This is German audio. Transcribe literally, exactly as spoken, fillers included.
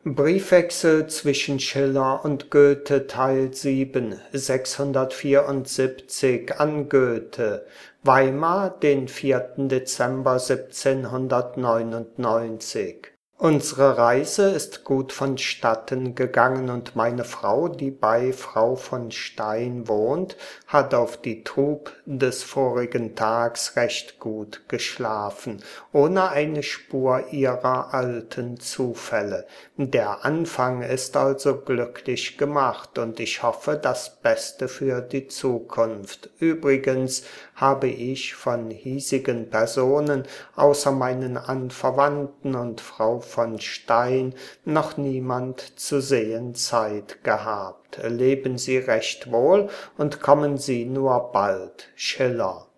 Briefwechsel zwischen Schiller und Goethe Teil sieben, sechshundertvierundsiebzig an Goethe, Weimar, den vierten Dezember siebzehnhundertneunundneunzig. Unsere Reise ist gut vonstatten gegangen und meine Frau, die bei Frau von Stein wohnt, hat auf die Trub des vorigen Tags recht gut geschlafen, ohne eine Spur ihrer alten Zufälle. Der Anfang ist also glücklich gemacht und ich hoffe das Beste für die Zukunft. Übrigens habe ich von hiesigen Personen, außer meinen Anverwandten und Frau von Stein, noch niemand zu sehen Zeit gehabt. Leben Sie recht wohl und kommen Sie nur bald. Schiller.